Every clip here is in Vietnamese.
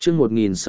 chương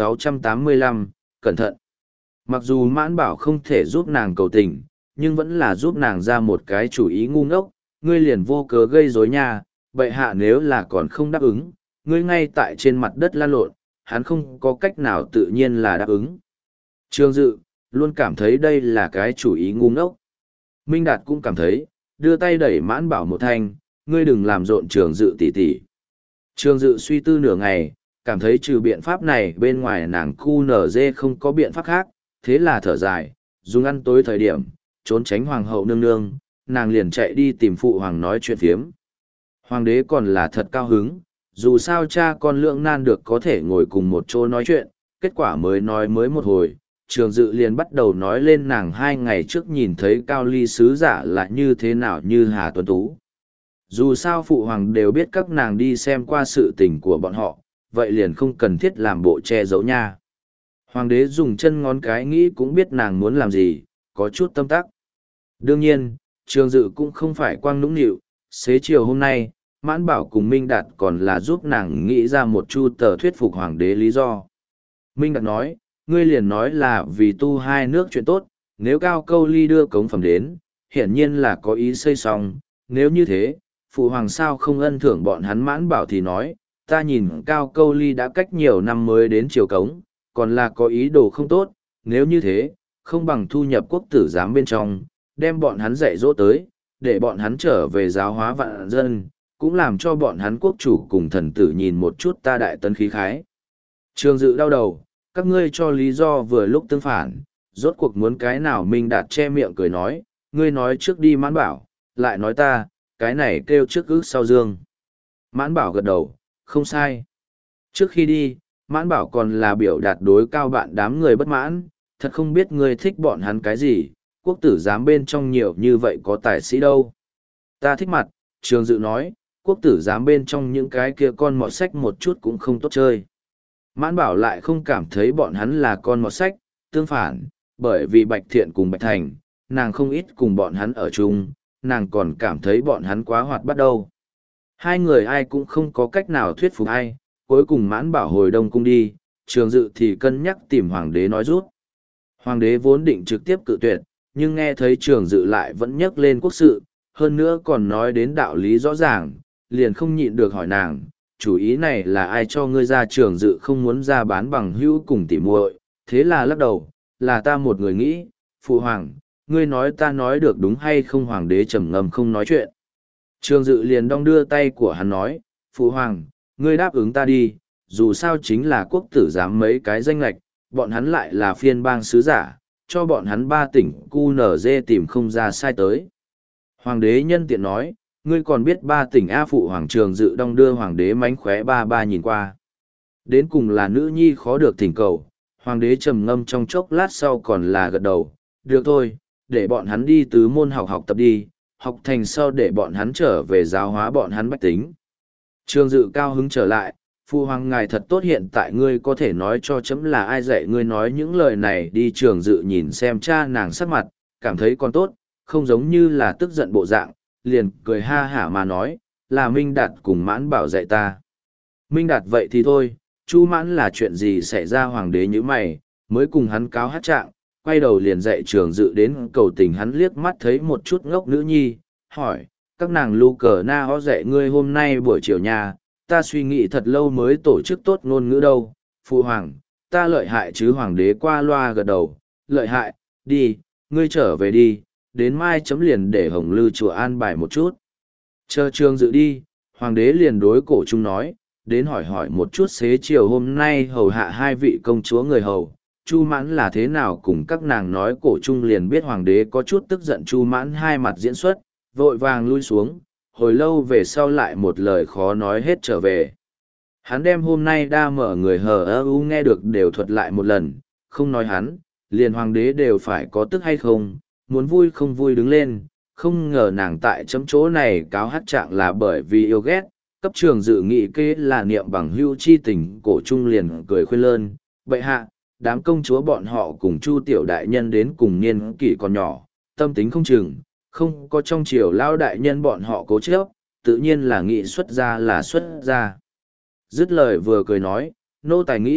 1685, cẩn thận. Mặc dù Mãn Bảo không thể giúp nàng cầu tình, nhưng vẫn là giúp nàng ra một cái chủ ý ngu ngốc, ngươi liền vô cớ gây rối nha, bệ hạ nếu là còn không đáp ứng, ngươi ngay tại trên mặt đất lăn lộn, hắn không có cách nào tự nhiên là đáp ứng. Trương Dự, luôn cảm thấy đây là cái chủ ý ngu ngốc. Minh Đạt cũng cảm thấy, đưa tay đẩy Mãn Bảo một thanh, ngươi đừng làm rộn Trường Dự tỉ tỉ. Trường Dự suy tư nửa ngày, cảm thấy trừ biện pháp này bên ngoài nàng cu nở dê không có biện pháp khác, thế là thở dài, dùng ăn tối thời điểm, trốn tránh hoàng hậu nương nương, nàng liền chạy đi tìm phụ hoàng nói chuyện phiếm. Hoàng đế còn là thật cao hứng, dù sao cha con lưỡng nan được có thể ngồi cùng một chỗ nói chuyện, kết quả mới nói mới một hồi, Trường Dự liền bắt đầu nói lên nàng 2 ngày trước nhìn thấy Cao Ly sứ giả là như thế nào như Hà Tuấn Tú. Dù sao phụ hoàng đều biết các nàng đi xem qua sự tình của bọn họ, vậy liền không cần thiết làm bộ che giấu nha. Hoàng đế dùng chân ngón cái nghĩ cũng biết nàng muốn làm gì, có chút tâm tắc. Đương nhiên, Trường Dự cũng không phải quang nũng nịu, xế chiều hôm nay, Mãn Bảo cùng Minh Đạt còn là giúp nàng nghĩ ra một chu tờ thuyết phục hoàng đế lý do. Minh Đạt nói, ngươi liền nói là vì tu hai nước chuyện tốt, nếu Cao Câu Ly đưa cống phẩm đến, hiển nhiên là có ý xây xong, nếu như thế, phụ hoàng sao không ân thưởng bọn hắn. Mãn Bảo thì nói, ta nhìn Cao Câu Ly đã cách nhiều năm mới đến triều cống, còn là có ý đồ không tốt, nếu như thế, không bằng thu nhập quốc tử giám bên trong, đem bọn hắn dạy dỗ tới, để bọn hắn trở về giáo hóa vạn dân, cũng làm cho bọn hắn quốc chủ cùng thần tử nhìn một chút ta đại tân khí khái. Trường Dự đau đầu, các ngươi cho lý do vừa lúc tương phản, rốt cuộc muốn cái nào. Minh Đạt che miệng cười nói, ngươi nói trước đi. Mãn Bảo, lại nói ta, cái này kêu trước ước sau dương. Mãn Bảo gật đầu, không sai. Trước khi đi, Mãn Bảo còn là biểu đạt đối Cao bạn đám người bất mãn, thật không biết ngươi thích bọn hắn cái gì, quốc tử giám bên trong nhiều như vậy có tài sĩ đâu. Ta thích mặt, Trường Dự nói, quốc tử giám bên trong những cái kia con mọt sách một chút cũng không tốt chơi. Mãn Bảo lại không cảm thấy bọn hắn là con mọt sách, tương phản, bởi vì Bạch Thiện cùng Bạch Thành, nàng không ít cùng bọn hắn ở chung, nàng còn cảm thấy bọn hắn quá hoạt bắt đầu. Hai người ai cũng không có cách nào thuyết phục ai, cuối cùng Mãn Bảo hồi Đông Cung đi, Trường Dự thì cân nhắc tìm hoàng đế nói rút. Hoàng đế vốn định trực tiếp cự tuyệt, nhưng nghe thấy Trường Dự lại vẫn nhắc lên quốc sự, hơn nữa còn nói đến đạo lý rõ ràng, liền không nhịn được hỏi nàng, chủ ý này là ai cho ngươi ra. Trường Dự không muốn ra bán bằng hữu cùng tỉ muội, thế là lắc đầu, là ta một người nghĩ. Phụ hoàng, ngươi nói ta nói được đúng hay không? Hoàng đế trầm ngâm không nói chuyện. Trường Dự liền đong đưa tay của hắn nói, phụ hoàng, ngươi đáp ứng ta đi, dù sao chính là quốc tử giám mấy cái danh lệch, bọn hắn lại là phiên bang sứ giả, cho bọn hắn 3 tỉnh QNZ tìm không ra sai tới. Hoàng đế nhân tiện nói, ngươi còn biết 3 tỉnh A. Phụ hoàng. Trường Dự đong đưa hoàng đế mánh khóe ba nhìn qua. Đến cùng là nữ nhi khó được thỉnh cầu, hoàng đế trầm ngâm trong chốc lát sau còn là gật đầu, được thôi, để bọn hắn đi tứ môn học tập đi, học thành sau để bọn hắn trở về giáo hóa bọn hắn bách tính. Trường Dự cao hứng trở lại, phụ hoàng ngài thật tốt, hiện tại ngươi có thể nói cho chấm là ai dạy ngươi nói những lời này đi. Trường Dự nhìn xem cha nàng sắc mặt, cảm thấy còn tốt, không giống như là tức giận bộ dạng, liền cười ha hả mà nói, là Minh Đạt cùng Mãn Bảo dạy ta. Minh Đạt vậy thì thôi, Chu Mãn là chuyện gì xảy ra? Hoàng đế như mày, mới cùng hắn cáo hát trạng, quay đầu liền dạy Trường Dự đến cầu tình. Hắn liếc mắt thấy một chút ngốc nữ nhi, hỏi, các nàng lu cờ na ho dạy ngươi hôm nay buổi chiều nhà, ta suy nghĩ thật lâu mới tổ chức tốt ngôn ngữ đâu. Phụ hoàng, ta lợi hại chứ? Hoàng đế qua loa gật đầu, lợi hại, đi, ngươi trở về đi, đến mai chấm liền để Hồng Lư chùa an bài một chút. Chờ Trường Dự đi, hoàng đế liền đối Cổ Trung nói, đến hỏi một chút xế chiều hôm nay hầu hạ 2 vị công chúa người hầu, Chu Mãn là thế nào cùng các nàng nói. Cổ Trung liền biết hoàng đế có chút tức giận. Chu Mãn hai mặt diễn xuất, vội vàng lui xuống, hồi lâu về sau lại một lời khó nói hết trở về. Hắn đem hôm nay đa mở người hờ ơ u nghe được đều thuật lại một lần, không nói hắn, liền hoàng đế đều phải có tức hay không, muốn vui không vui đứng lên. Không ngờ nàng tại chấm chỗ này cáo hát trạng là bởi vì yêu ghét, cấp Trường Dự nghị kế là niệm bằng hưu chi tình. Cổ Trung liền cười khuyên lơn, bệ hạ, đám công chúa bọn họ cùng Chu tiểu đại nhân đến cùng niên kỷ còn nhỏ, tâm tính không chừng, không có trong triều lao đại nhân bọn họ cố chấp, tự nhiên là nghị xuất ra là xuất ra. Dứt lời vừa cười nói, nô tài nghĩ,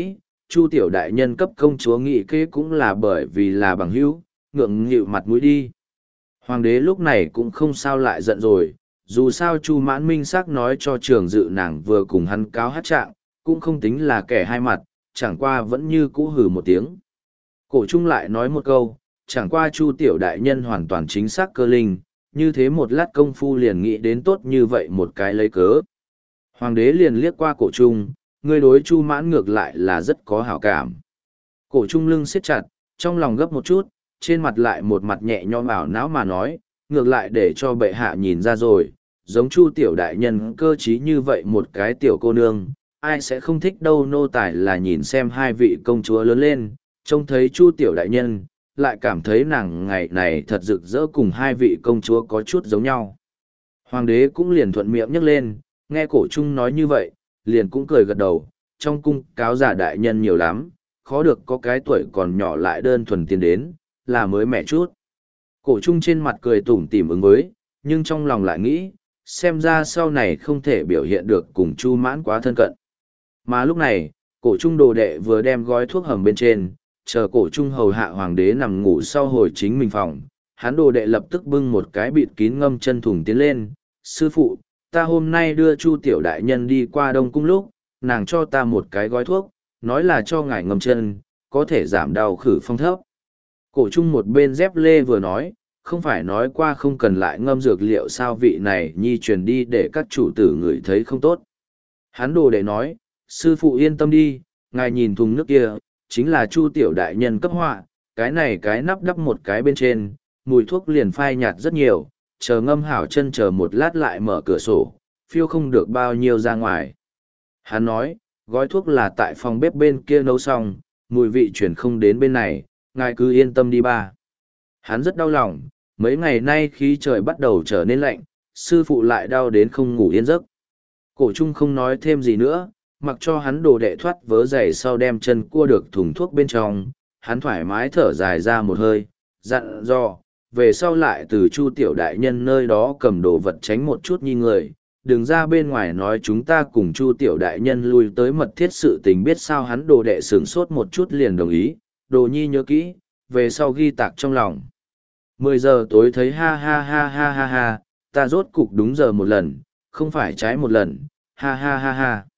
Chu tiểu đại nhân cấp công chúa nghị kế cũng là bởi vì là bằng hữu, ngượng nghịu mặt mũi đi. Hoàng đế lúc này cũng không sao lại giận rồi, dù sao Chu Mãn minh xác nói cho Trường Dự nàng vừa cùng hắn cáo hát trạng, cũng không tính là kẻ hai mặt, chẳng qua vẫn như cũ hừ một tiếng. Cổ Trung lại nói một câu, chẳng qua Chu tiểu đại nhân hoàn toàn chính xác cơ linh, như thế một lát công phu liền nghĩ đến tốt như vậy một cái lấy cớ. Hoàng đế liền liếc qua Cổ Trung, người đối Chu Mãn ngược lại là rất có hảo cảm. Cổ Trung lưng siết chặt, trong lòng gấp một chút, trên mặt lại một mặt nhẹ nhõm ảo não mà nói, ngược lại để cho bệ hạ nhìn ra rồi, giống Chu tiểu đại nhân cơ trí như vậy một cái tiểu cô nương, ai sẽ không thích đâu. Nô tài là nhìn xem hai vị công chúa lớn lên, trông thấy Chu tiểu đại nhân, lại cảm thấy nàng ngày này thật rực rỡ cùng hai vị công chúa có chút giống nhau. Hoàng đế cũng liền thuận miệng nhắc lên, nghe Cổ Trung nói như vậy, liền cũng cười gật đầu, trong cung cáo giả đại nhân nhiều lắm, khó được có cái tuổi còn nhỏ lại đơn thuần tiến đến, là mới mẻ chút. Cổ Trung trên mặt cười tủm tỉm ứng với, nhưng trong lòng lại nghĩ, xem ra sau này không thể biểu hiện được cùng Chu Mãn quá thân cận. Mà lúc này, Cổ Trung đồ đệ vừa đem gói thuốc hầm bên trên, chờ Cổ Trung hầu hạ hoàng đế nằm ngủ sau hồi chính mình phòng, hắn đồ đệ lập tức bưng một cái bịt kín ngâm chân thùng tiến lên, sư phụ, ta hôm nay đưa Chu tiểu đại nhân đi qua Đông Cung lúc, nàng cho ta một cái gói thuốc, nói là cho ngài ngâm chân, có thể giảm đau khử phong thấp. Cổ Trung một bên dép lê vừa nói, không phải nói qua không cần lại ngâm dược liệu sao vị này nhi truyền đi để các chủ tử ngửi thấy không tốt. Hắn đồ đệ nói, sư phụ yên tâm đi, ngài nhìn thùng nước kia, chính là Chu tiểu đại nhân cấp họa, cái này cái nắp đắp một cái bên trên, mùi thuốc liền phai nhạt rất nhiều, chờ ngâm hảo chân chờ một lát lại mở cửa sổ, phiêu không được bao nhiêu ra ngoài. Hắn nói, gói thuốc là tại phòng bếp bên kia nấu xong, mùi vị chuyển không đến bên này, ngài cứ yên tâm đi ba. Hắn rất đau lòng, mấy ngày nay khí trời bắt đầu trở nên lạnh, sư phụ lại đau đến không ngủ yên giấc. Cổ Trung không nói thêm gì nữa, mặc cho hắn đồ đệ thoát vớ giày sau đem chân cua được thùng thuốc bên trong, hắn thoải mái thở dài ra một hơi, dặn dò, về sau lại từ Chu tiểu đại nhân nơi đó cầm đồ vật tránh một chút nhi người, đừng ra bên ngoài nói chúng ta cùng Chu tiểu đại nhân lui tới mật thiết sự tình biết sao. Hắn đồ đệ sửng sốt một chút liền đồng ý, đồ nhi nhớ kỹ, về sau ghi tạc trong lòng. 10 giờ tối thấy ha ha ha ha ha ha, ta rốt cục đúng giờ một lần, không phải trái một lần, ha ha ha ha.